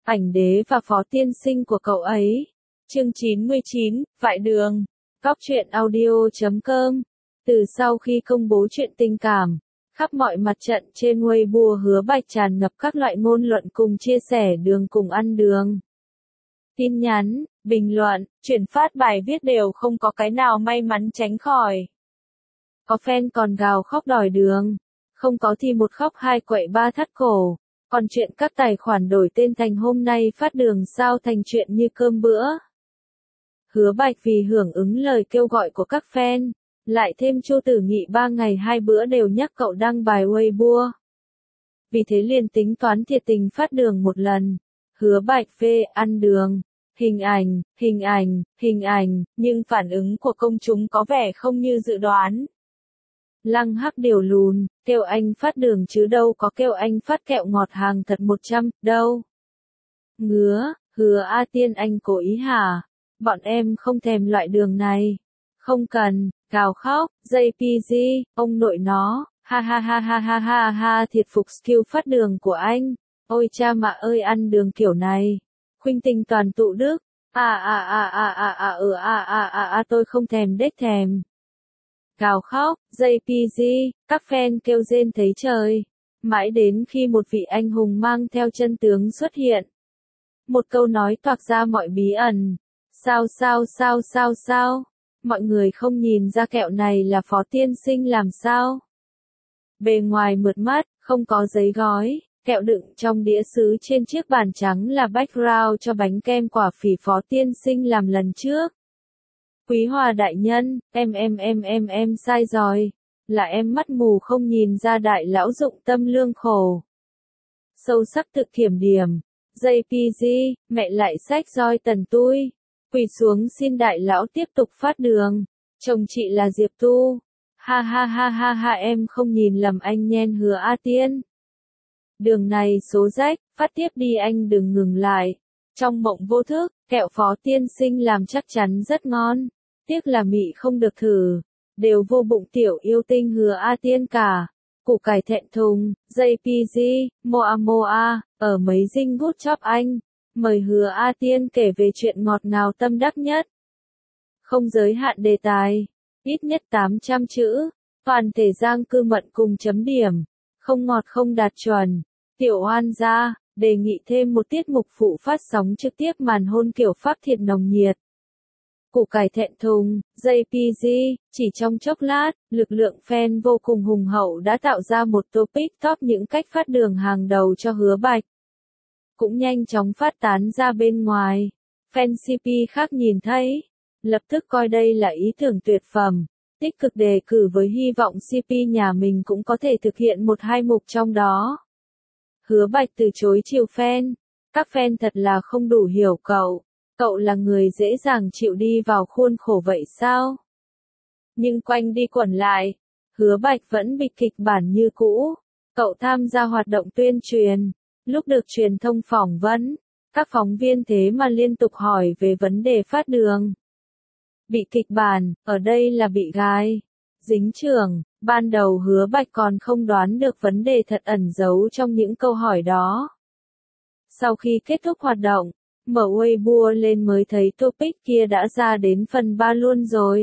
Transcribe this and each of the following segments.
ảnh đế và phó tiên sinh của cậu ấy. Chương 99, Vại đường. Góc truyện audio.com. Từ sau khi công bố chuyện tình cảm, khắp mọi mặt trận trên Weibo Hứa Bạch tràn ngập các loại ngôn luận cùng chia sẻ đường cùng ăn đường. Tin nhắn, bình luận, chuyển phát bài viết đều không có cái nào may mắn tránh khỏi. Có fan còn gào khóc đòi đường, không có thì một khóc hai quậy ba thắt cổ. Còn chuyện các tài khoản đổi tên thành hôm nay phát đường sao thành chuyện như cơm bữa. Hứa Bạch vì hưởng ứng lời kêu gọi của các fan, lại thêm Chu Tử Nghị 3 ngày 2 bữa đều nhắc cậu đăng bài Weibo. Vì thế liền tính toán thiệt tình phát đường một lần. Hứa Bạch phê ăn đường, hình ảnh, nhưng phản ứng của công chúng có vẻ không như dự đoán. Lăng Hắc điều lùn, kêu anh phát đường chứ đâu có kêu anh phát kẹo ngọt hàng thật 100, đâu. Ngứa, Hứa A Tiên anh cố ý hả? Bọn em không thèm loại đường này. Không cần, gào khóc, JPG, ông nội nó, ha, thiệt phục skill phát đường của anh. Ôi cha mạ ơi ăn đường kiểu này. Khuynh Tình toàn tụ đức, tôi không thèm đếch thèm. Gào khóc, JPG, các fan kêu rên thấy trời. Mãi đến khi một vị anh hùng mang theo chân tướng xuất hiện. Một câu nói toạc ra mọi bí ẩn. Sao? Mọi người không nhìn ra kẹo này là phó tiên sinh làm sao? Bề ngoài mượt mắt, không có giấy gói, kẹo đựng trong đĩa sứ trên chiếc bàn trắng là background cho bánh kem quả phỉ phó tiên sinh làm lần trước. Quý Hòa đại nhân, em sai rồi, là em mắt mù không nhìn ra đại lão dụng tâm lương khổ. Sâu sắc thực kiểm điểm, JPG, mẹ lại xách roi tần tui, quỳ xuống xin đại lão tiếp tục phát đường, chồng chị là Diệp Tu, ha em không nhìn lầm anh nhen Hứa A Tiên. Đường này số rách, phát tiếp đi anh đừng ngừng lại. Trong mộng vô thức, kẹo phó tiên sinh làm chắc chắn rất ngon. Tiếc là mị không được thử. Đều vô bụng tiểu yêu tinh Hứa A Tiên cả. Củ cải thẹn thùng, JPG, Moa, ở mấy dinh gút chóp anh. Mời Hứa A Tiên kể về chuyện ngọt ngào tâm đắc nhất. Không giới hạn đề tài. Ít nhất 800 chữ. Toàn thể Giang Cư Mận cùng chấm điểm. Không ngọt không đạt chuẩn. Tiểu Oan gia, đề nghị thêm một tiết mục phụ phát sóng trực tiếp màn hôn kiểu Pháp thiệt nồng nhiệt. Củ cải thẹn thùng, JPG, chỉ trong chốc lát, lực lượng fan vô cùng hùng hậu đã tạo ra một topic top những cách phát đường hàng đầu cho Hứa Bạch. Cũng nhanh chóng phát tán ra bên ngoài. Fan CP khác nhìn thấy, lập tức coi đây là ý tưởng tuyệt phẩm, tích cực đề cử với hy vọng CP nhà mình cũng có thể thực hiện một hai mục trong đó. Hứa Bạch từ chối chiều fan. Các fan thật là không đủ hiểu cậu. Cậu là người dễ dàng chịu đi vào khuôn khổ vậy sao? Nhưng quanh đi quẩn lại, Hứa Bạch vẫn bị kịch bản như cũ. Cậu tham gia hoạt động tuyên truyền. Lúc được truyền thông phỏng vấn, các phóng viên thế mà liên tục hỏi về vấn đề phát đường. Bị kịch bản, ở đây là bị gài. Dính chưởng, ban đầu Hứa Bạch còn không đoán được vấn đề thật ẩn giấu trong những câu hỏi đó. Sau khi kết thúc hoạt động, mở Weibo lên mới thấy topic kia đã ra đến phần 3 luôn rồi.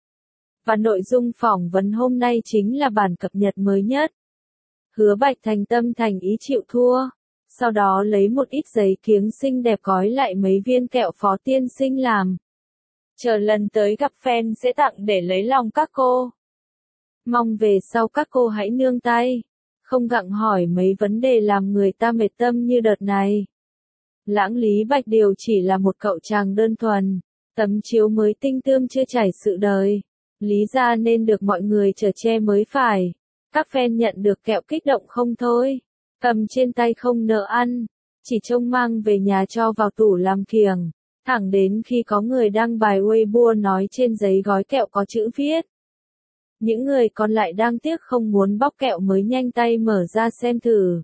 Và nội dung phỏng vấn hôm nay chính là bản cập nhật mới nhất. Hứa Bạch thành tâm thành ý chịu thua. Sau đó lấy một ít giấy kiếng xinh đẹp gói lại mấy viên kẹo phó tiên sinh làm. Chờ lần tới gặp fan sẽ tặng để lấy lòng các cô. Mong về sau các cô hãy nương tay. Không gặng hỏi mấy vấn đề làm người ta mệt tâm như đợt này. Lãng Lý Bạch Điều chỉ là một cậu chàng đơn thuần. Tấm chiếu mới tinh tươm chưa trải sự đời. Lý ra nên được mọi người chở che mới phải. Các fan nhận được kẹo kích động không thôi. Cầm trên tay không nỡ ăn. Chỉ trông mang về nhà cho vào tủ làm kiểng. Thẳng đến khi có người đăng bài Weibo nói trên giấy gói kẹo có chữ viết. Những người còn lại đang tiếc không muốn bóc kẹo mới nhanh tay mở ra xem thử.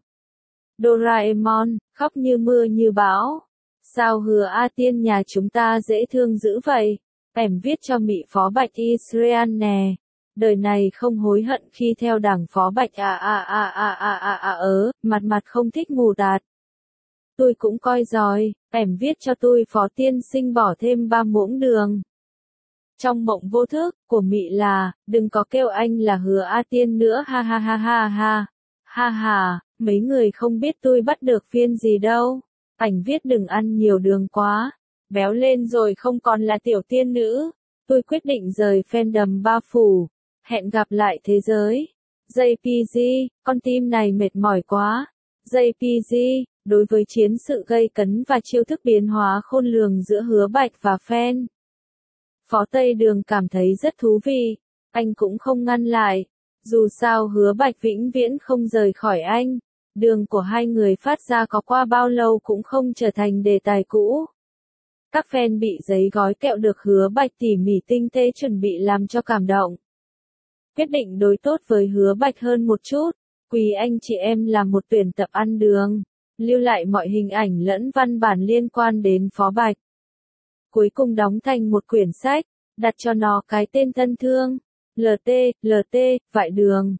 Doraemon, khóc như mưa như bão. Sao Hứa A Tiên nhà chúng ta dễ thương dữ vậy? Em viết cho mị phó Bạch Israel nè. Đời này không hối hận khi theo đảng phó Bạch mặt không thích mù tạt. Tôi cũng coi rồi, em viết cho tôi Phó tiên sinh bỏ thêm 3 muỗng đường. Trong mộng vô thức của Mị là, đừng có kêu anh là Hứa A Tiên nữa, ha ha ha ha ha. Ha ha, mấy người không biết tôi bắt được phiên gì đâu. Ảnh viết đừng ăn nhiều đường quá, béo lên rồi không còn là tiểu tiên nữ. Tôi quyết định rời fandom Ba Phủ. Hẹn gặp lại thế giới. JPG, con tim này mệt mỏi quá. JPG, đối với chiến sự gây cấn và chiêu thức biến hóa khôn lường giữa Hứa Bạch và fan, Phó Tây Đường cảm thấy rất thú vị. Anh cũng không ngăn lại. Dù sao Hứa Bạch vĩnh viễn không rời khỏi anh. Đường của hai người phát ra có qua bao lâu cũng không trở thành đề tài cũ. Các fan bị giấy gói kẹo được Hứa Bạch tỉ mỉ tinh tế chuẩn bị làm cho cảm động. Quyết định đối tốt với Hứa Bạch hơn một chút. Quý anh chị em làm một tuyển tập ăn đường. Lưu lại mọi hình ảnh lẫn văn bản liên quan đến Phó Bạch. Cuối cùng đóng thành một quyển sách, đặt cho nó cái tên thân thương. LT, Vại Đường.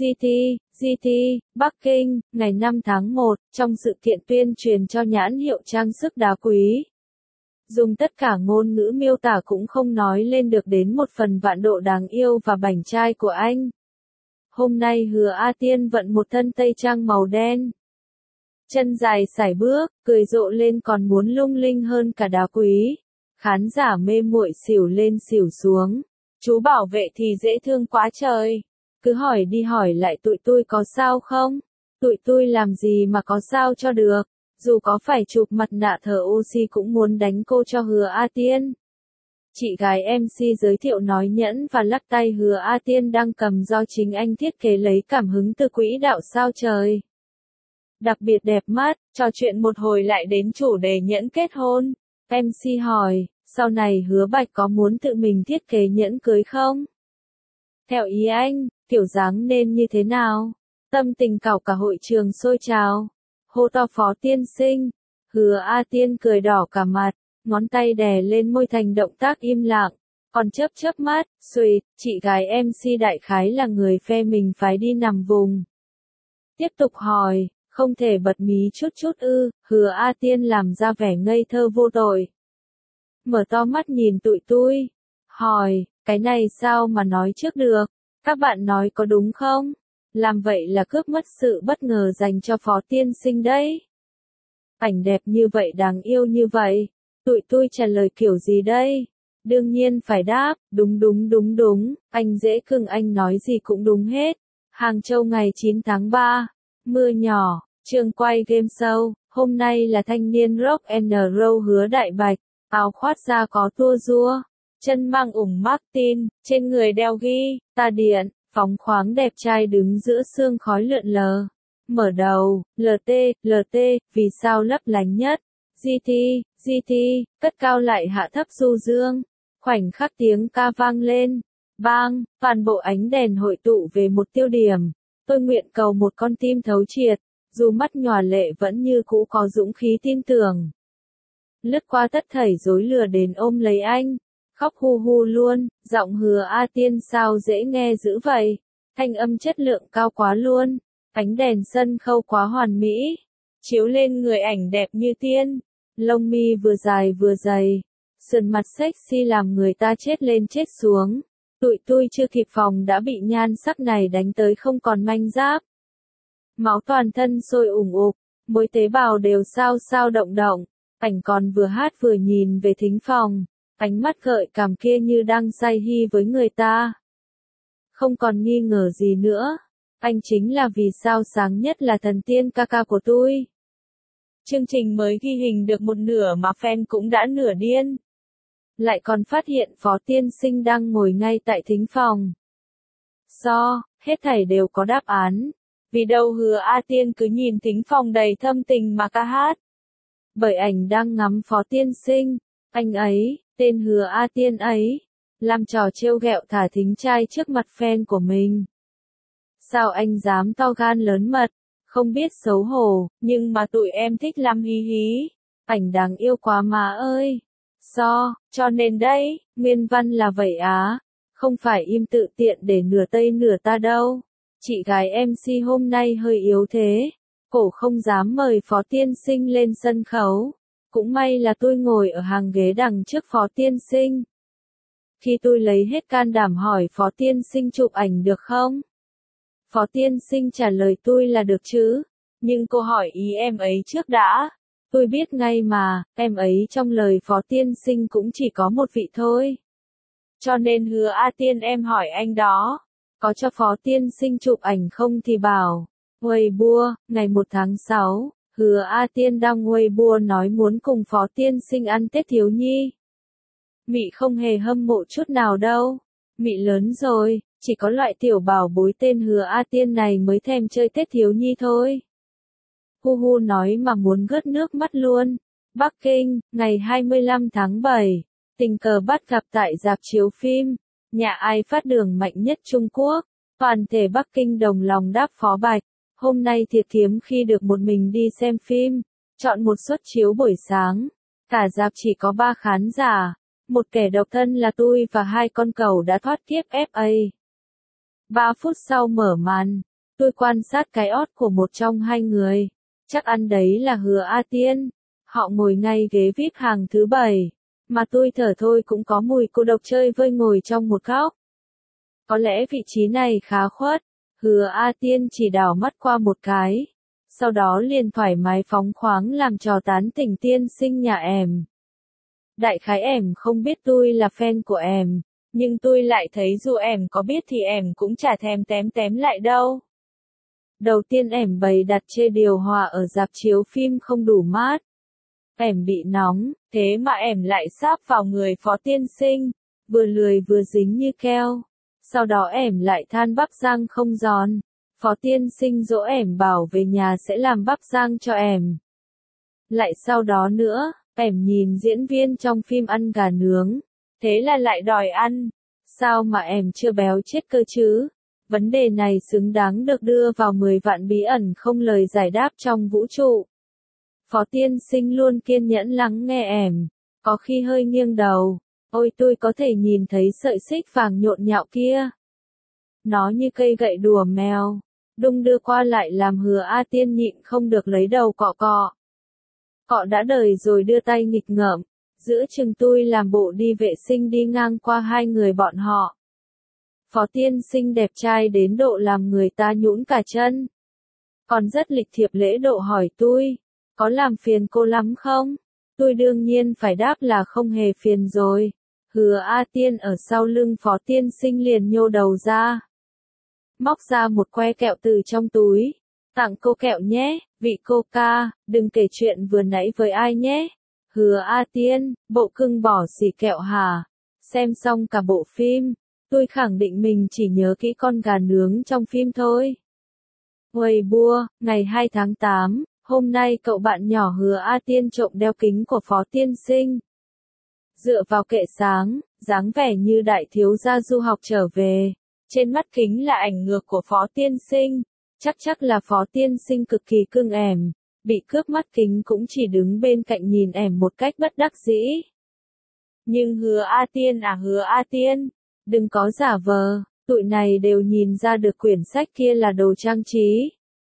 GT, Bắc Kinh, ngày 5 tháng 1, trong sự kiện tuyên truyền cho nhãn hiệu trang sức đá quý. Dùng tất cả ngôn ngữ miêu tả cũng không nói lên được đến một phần vạn độ đáng yêu và bảnh trai của anh. Hôm nay Hứa A Tiên vận một thân tây trang màu đen. Chân dài sải bước, cười rộ lên còn muốn lung linh hơn cả đá quý. Khán giả mê muội xỉu lên xỉu xuống. Chú bảo vệ thì dễ thương quá trời. Cứ hỏi đi hỏi lại tụi tôi có sao không? Tụi tôi làm gì mà có sao cho được. Dù có phải chụp mặt nạ thở oxy cũng muốn đánh cô cho Hứa A Tiên. Chị gái MC giới thiệu nói nhẫn và lắc tay Hứa A Tiên đang cầm do chính anh thiết kế lấy cảm hứng từ quỹ đạo sao trời. Đặc biệt đẹp mắt, trò chuyện một hồi lại đến chủ đề nhẫn kết hôn. MC hỏi, sau này Hứa Bạch có muốn tự mình thiết kế nhẫn cưới không? Theo ý anh, kiểu dáng nên như thế nào? Tâm tình cả hội trường sôi trào. Hô to Phó tiên sinh. Hứa A Tiên cười đỏ cả mặt, ngón tay đè lên môi thành động tác im lặng. Còn chớp mắt, xuỵt, chị gái MC đại khái là người phe mình phái đi nằm vùng. Tiếp tục hỏi, không thể bật mí chút ư? Hứa A Tiên làm ra vẻ ngây thơ vô tội. Mở to mắt nhìn tụi tôi. Hỏi, cái này sao mà nói trước được? Các bạn nói có đúng không? Làm vậy là cướp mất sự bất ngờ dành cho Phó tiên sinh đấy. Ảnh đẹp như vậy đáng yêu như vậy. Tụi tôi trả lời kiểu gì đây? Đương nhiên phải đáp, đúng. Anh dễ cưng anh nói gì cũng đúng hết. Hàng Châu ngày 9 tháng 3. Mưa nhỏ, trường quay game show. Hôm nay là thanh niên rock and roll Hứa Đại Bạch. Áo khoác da có tua rua. Chân mang ủng Martin, trên người đeo ghi, ta điện, phóng khoáng đẹp trai đứng giữa sương khói lượn lờ. Mở đầu, LT, vì sao lấp lánh nhất. GT, cất cao lại hạ thấp du dương. Khoảnh khắc tiếng ca vang lên. Bang, toàn bộ ánh đèn hội tụ về một tiêu điểm. Tôi nguyện cầu một con tim thấu triệt, dù mắt nhòa lệ vẫn như cũ có dũng khí tin tưởng. Lướt qua tất thảy rối lừa đến ôm lấy anh. Khóc hu luôn, giọng Hứa A Tiên sao dễ nghe dữ vậy. Thanh âm chất lượng cao quá luôn. Ánh đèn sân khấu quá hoàn mỹ. Chiếu lên người ảnh đẹp như tiên. Lông mi vừa dài vừa dày. Sườn mặt sexy làm người ta chết lên chết xuống. Tụi tôi chưa kịp phòng đã bị nhan sắc này đánh tới không còn manh giáp. Máu toàn thân sôi ủng ục. Mỗi tế bào đều sao động. Ảnh còn vừa hát vừa nhìn về thính phòng. Ánh mắt gợi cảm kia như đang say hi với người ta. Không còn nghi ngờ gì nữa. Anh chính là vì sao sáng nhất là thần tiên ca ca của tôi. Chương trình mới ghi hình được một nửa mà fan cũng đã nửa điên. Lại còn phát hiện Phó tiên sinh đang ngồi ngay tại thính phòng. Hết thảy đều có đáp án. Vì đâu Hứa A Tiên cứ nhìn thính phòng đầy thâm tình mà ca hát. Bởi ảnh đang ngắm Phó tiên sinh. Anh ấy, tên Hứa A Tiên ấy, làm trò trêu ghẹo thả thính trai trước mặt fan của mình. Sao anh dám to gan lớn mật, không biết xấu hổ, nhưng mà tụi em thích lắm hí hí. Ảnh đáng yêu quá má ơi. Cho nên đây, nguyên văn là vậy á. Không phải im tự tiện để nửa tây nửa ta đâu. Chị gái MC hôm nay hơi yếu thế. cổ không dám mời Phó Tiên Sinh lên sân khấu. Cũng may là tôi ngồi ở hàng ghế đằng trước Phó Tiên Sinh. Khi tôi lấy hết can đảm hỏi Phó Tiên Sinh chụp ảnh được không? Phó Tiên Sinh trả lời tôi là được chứ, nhưng cô hỏi ý em ấy trước đã. Tôi biết ngay mà, em ấy trong lời Phó Tiên Sinh cũng chỉ có một vị thôi. Cho nên Hứa A Tiên em hỏi anh đó, có cho Phó Tiên Sinh chụp ảnh không thì bảo. Weibo, ngày 1 tháng 6, Hứa A Tiên đăng Weibo nói muốn cùng Phó Tiên Sinh ăn Tết thiếu nhi. Mị không hề hâm mộ chút nào đâu. Mị lớn rồi, chỉ có loại tiểu bảo bối tên Hứa A Tiên này mới thèm chơi Tết thiếu nhi thôi. Hu hu nói mà muốn gớt nước mắt luôn. Bắc Kinh, ngày 25 tháng 7, tình cờ bắt gặp tại rạp chiếu phim, nhà ai phát đường mạnh nhất Trung Quốc. Toàn thể Bắc Kinh đồng lòng đáp Phó Bạch. Hôm nay thiệt hiếm khi được một mình đi xem phim, chọn một suất chiếu buổi sáng. Cả rạp chỉ có 3 khán giả, một kẻ độc thân là tôi và 2 con cẩu đã thoát kiếp FA. 3 phút sau mở màn, tôi quan sát cái ót của một trong 2 người. Chắc ăn đấy là Hứa A Tiên. Họ ngồi ngay ghế VIP hàng thứ 7, mà tôi thở thôi cũng có mùi cô độc chơi vơi ngồi trong một góc. Có lẽ vị trí này khá khuất. Hứa A Tiên chỉ đảo mắt qua một cái, sau đó liền thoải mái phóng khoáng làm trò tán tỉnh tiên sinh nhà em. Đại khái em không biết tôi là fan của em, nhưng tôi lại thấy dù em có biết thì em cũng chả thèm tém tém lại đâu. Đầu tiên em bày đặt chê điều hòa ở rạp chiếu phim không đủ mát. Em bị nóng, thế mà em lại sáp vào người Phó Tiên Sinh, vừa lười vừa dính như keo. Sau đó em lại than bắp rang không giòn. Phó Tiên Sinh dỗ em bảo về nhà sẽ làm bắp rang cho em. Lại sau đó nữa, em nhìn diễn viên trong phim ăn gà nướng. Thế là lại đòi ăn. Sao mà em chưa béo chết cơ chứ? Vấn đề này xứng đáng được đưa vào 10 vạn bí ẩn không lời giải đáp trong vũ trụ. Phó Tiên Sinh luôn kiên nhẫn lắng nghe em. Có khi hơi nghiêng đầu. Ôi tôi có thể nhìn thấy sợi xích vàng nhộn nhạo kia. Nó như cây gậy đùa mèo, đung đưa qua lại làm Hứa A Tiên nhịn không được lấy đầu cọ cọ. Cọ đã đời rồi đưa tay nghịch ngợm, giữa chừng tôi làm bộ đi vệ sinh đi ngang qua 2 người bọn họ. Phó Tiên Sinh đẹp trai đến độ làm người ta nhũn cả chân. Còn rất lịch thiệp lễ độ hỏi tôi, có làm phiền cô lắm không? Tôi đương nhiên phải đáp là không hề phiền rồi. Hứa A Tiên ở sau lưng Phó Tiên Sinh liền nhô đầu ra. Móc ra một que kẹo từ trong túi. Tặng cô kẹo nhé, vị cô ca, đừng kể chuyện vừa nãy với ai nhé. Hứa A Tiên, bộ cưng bỏ xỉ kẹo hả? Xem xong cả bộ phim, tôi khẳng định mình chỉ nhớ kỹ con gà nướng trong phim thôi. Weibo, ngày 2 tháng 8, hôm nay cậu bạn nhỏ Hứa A Tiên trộm đeo kính của Phó Tiên Sinh. Dựa vào kệ sáng, dáng vẻ như đại thiếu gia du học trở về. Trên mắt kính là ảnh ngược của Phó Tiên Sinh. Chắc là Phó Tiên Sinh cực kỳ cưng em. Bị cướp mắt kính cũng chỉ đứng bên cạnh nhìn em một cách bất đắc dĩ. Nhưng Hứa A Tiên à Hứa A Tiên, đừng có giả vờ, tụi này đều nhìn ra được quyển sách kia là đồ trang trí.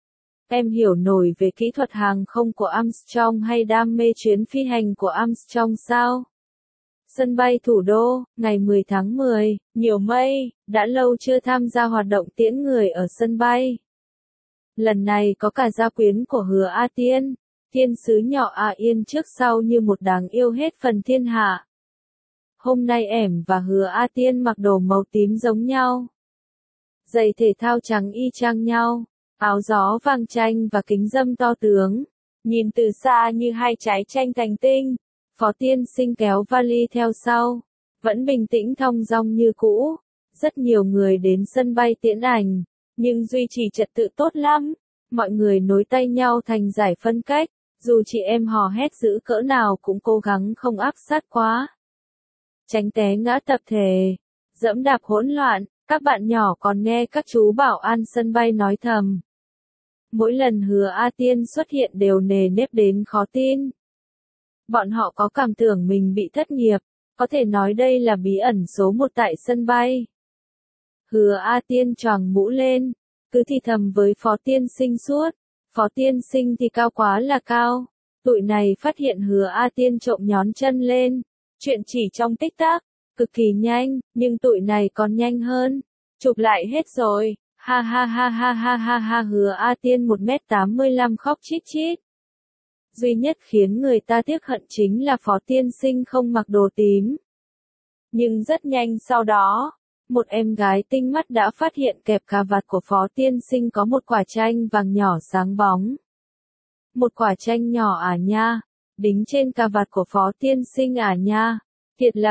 Em hiểu nổi về kỹ thuật hàng không của Armstrong hay đam mê chuyến phi hành của Armstrong sao? Sân bay thủ đô, ngày 10 tháng 10, nhiều mây, đã lâu chưa tham gia hoạt động tiễn người ở sân bay. Lần này có cả gia quyến của Hứa A Tiên, thiên sứ nhỏ A Yên trước sau như một đáng yêu hết phần thiên hạ. Hôm nay em và Hứa A Tiên mặc đồ màu tím giống nhau. Giày thể thao trắng y chang nhau, áo gió vàng chanh và kính râm to tướng. Nhìn từ xa như 2 trái chanh thành tinh. Phó Tiên Sinh kéo vali theo sau, vẫn bình tĩnh thong dong như cũ. Rất nhiều người đến sân bay tiễn ảnh, nhưng duy trì trật tự tốt lắm. Mọi người nối tay nhau thành giải phân cách, dù chị em hò hét dữ cỡ nào cũng cố gắng không áp sát quá. Tránh té ngã tập thể, dẫm đạp hỗn loạn, các bạn nhỏ còn nghe các chú bảo an sân bay nói thầm. Mỗi lần Hứa A Tiên xuất hiện đều nề nếp đến khó tin. Bọn họ có cảm tưởng mình bị thất nghiệp, có thể nói đây là bí ẩn số 1 tại sân bay. Hứa A Tiên choàng mũ lên, cứ thì thầm với Phó Tiên Sinh suốt. Phó tiên sinh thì cao quá là cao. Tụi này phát hiện Hứa A Tiên trộm nhón chân lên. Chuyện chỉ trong tích tắc, cực kỳ nhanh, nhưng tụi này còn nhanh hơn. Chụp lại hết rồi. Ha ha ha ha ha ha ha, Hứa A Tiên 1m85 khóc chít chít. Duy nhất khiến người ta tiếc hận chính là Phó tiên sinh không mặc đồ tím. Nhưng rất nhanh sau đó, một em gái tinh mắt đã phát hiện kẹp cà vạt của Phó tiên sinh có một quả chanh vàng nhỏ sáng bóng. Một quả chanh nhỏ à nha, đính trên cà vạt của Phó tiên sinh à nha, thiệt là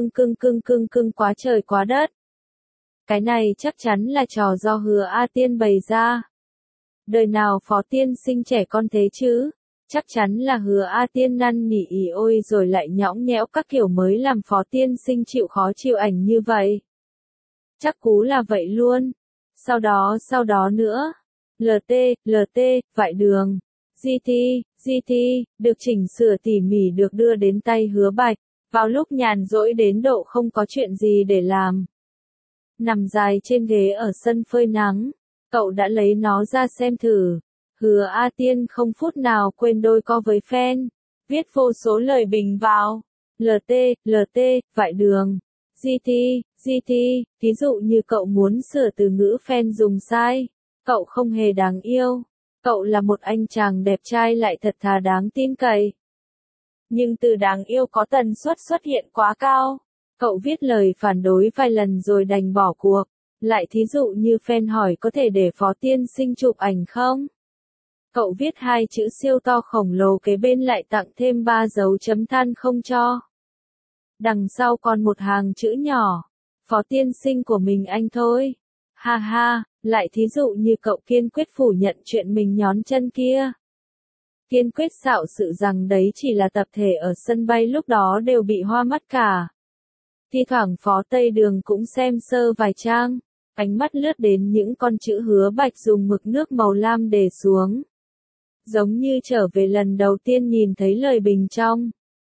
cưng quá trời quá đất. Cái này chắc chắn là trò do Hứa A Tiên bày ra. Đời nào Phó tiên sinh trẻ con thế chứ? Chắc chắn là Hứa A Tiên năn nỉ ỉ ôi rồi lại nhõng nhẽo các kiểu mới làm Phó tiên sinh chịu khó chịu ảnh như vậy. Chắc cú là vậy luôn. Sau đó nữa. LT, vại đường. GT, được chỉnh sửa tỉ mỉ được đưa đến tay Hứa Bạch. Vào lúc nhàn rỗi đến độ không có chuyện gì để làm. Nằm dài trên ghế ở sân phơi nắng. Cậu đã lấy nó ra xem thử. Hứa A Tiên không phút nào quên đôi co với fan. Viết vô số lời bình vào. LT, vại đường. GT, thí dụ như cậu muốn sửa từ ngữ fan dùng sai. Cậu không hề đáng yêu. Cậu là một anh chàng đẹp trai lại thật thà đáng tin cậy. Nhưng từ đáng yêu có tần suất xuất hiện quá cao. Cậu viết lời phản đối vài lần rồi đành bỏ cuộc. Lại thí dụ như fan hỏi có thể để Phó tiên sinh chụp ảnh không? Cậu viết 2 chữ siêu to khổng lồ kế bên lại tặng thêm 3 dấu chấm than không cho. Đằng sau còn một hàng chữ nhỏ. Phó tiên sinh của mình anh thôi. Ha ha, lại thí dụ như cậu kiên quyết phủ nhận chuyện mình nhón chân kia. Kiên quyết xạo sự rằng đấy chỉ là tập thể ở sân bay lúc đó đều bị hoa mắt cả. Thi thoảng Phó Tây Đường cũng xem sơ vài trang, ánh mắt lướt đến những con chữ Hứa Bạch dùng mực nước màu lam để xuống. Giống như trở về lần đầu tiên nhìn thấy lời bình trong.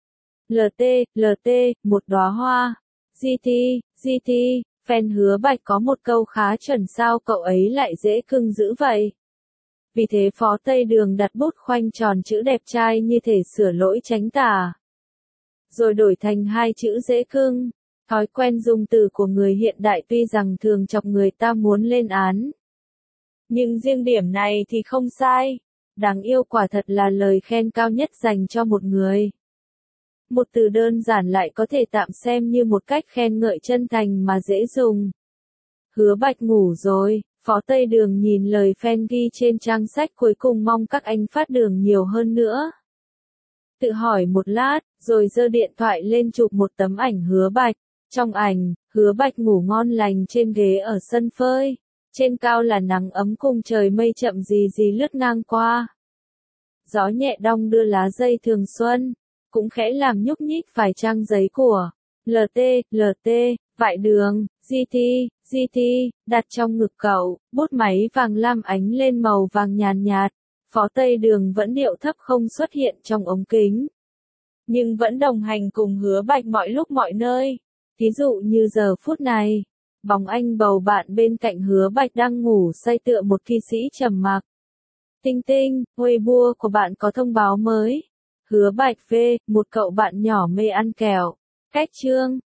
LT, một đóa hoa. GT, fan Hứa Bạch có một câu khá chuẩn sao cậu ấy lại dễ cưng dữ vậy. Vì thế Phó Tây Đường đặt bút khoanh tròn chữ đẹp trai như thể sửa lỗi tránh tả. Rồi đổi thành 2 chữ dễ cưng. Thói quen dùng từ của người hiện đại tuy rằng thường chọc người ta muốn lên án. Nhưng riêng điểm này thì không sai. Đáng yêu quả thật là lời khen cao nhất dành cho một người. Một từ đơn giản lại có thể tạm xem như một cách khen ngợi chân thành mà dễ dùng. Hứa Bạch ngủ rồi, Phó Tây Đường nhìn lời fan ghi trên trang sách cuối cùng mong các anh phát đường nhiều hơn nữa. Tự hỏi một lát, rồi giơ điện thoại lên chụp một tấm ảnh Hứa Bạch. Trong ảnh, Hứa Bạch ngủ ngon lành trên ghế ở sân phơi. Trên cao là nắng ấm cùng trời mây chậm gì lướt ngang qua. Gió nhẹ đong đưa lá dây thường xuân, cũng khẽ làm nhúc nhích vài trang giấy của LT, vại đường, GT, đặt trong ngực cậu, bút máy vàng lam ánh lên màu vàng nhàn nhạt. Phó Tây Đường vẫn điệu thấp không xuất hiện trong ống kính. Nhưng vẫn đồng hành cùng Hứa Bạch mọi lúc mọi nơi. Thí dụ như giờ phút này, bóng anh bầu bạn bên cạnh Hứa Bạch đang ngủ say tựa một kỵ sĩ trầm mặc. Tinh tinh, Weibo của bạn có thông báo mới. Hứa Bạch V, một cậu bạn nhỏ mê ăn kẹo. Cách chương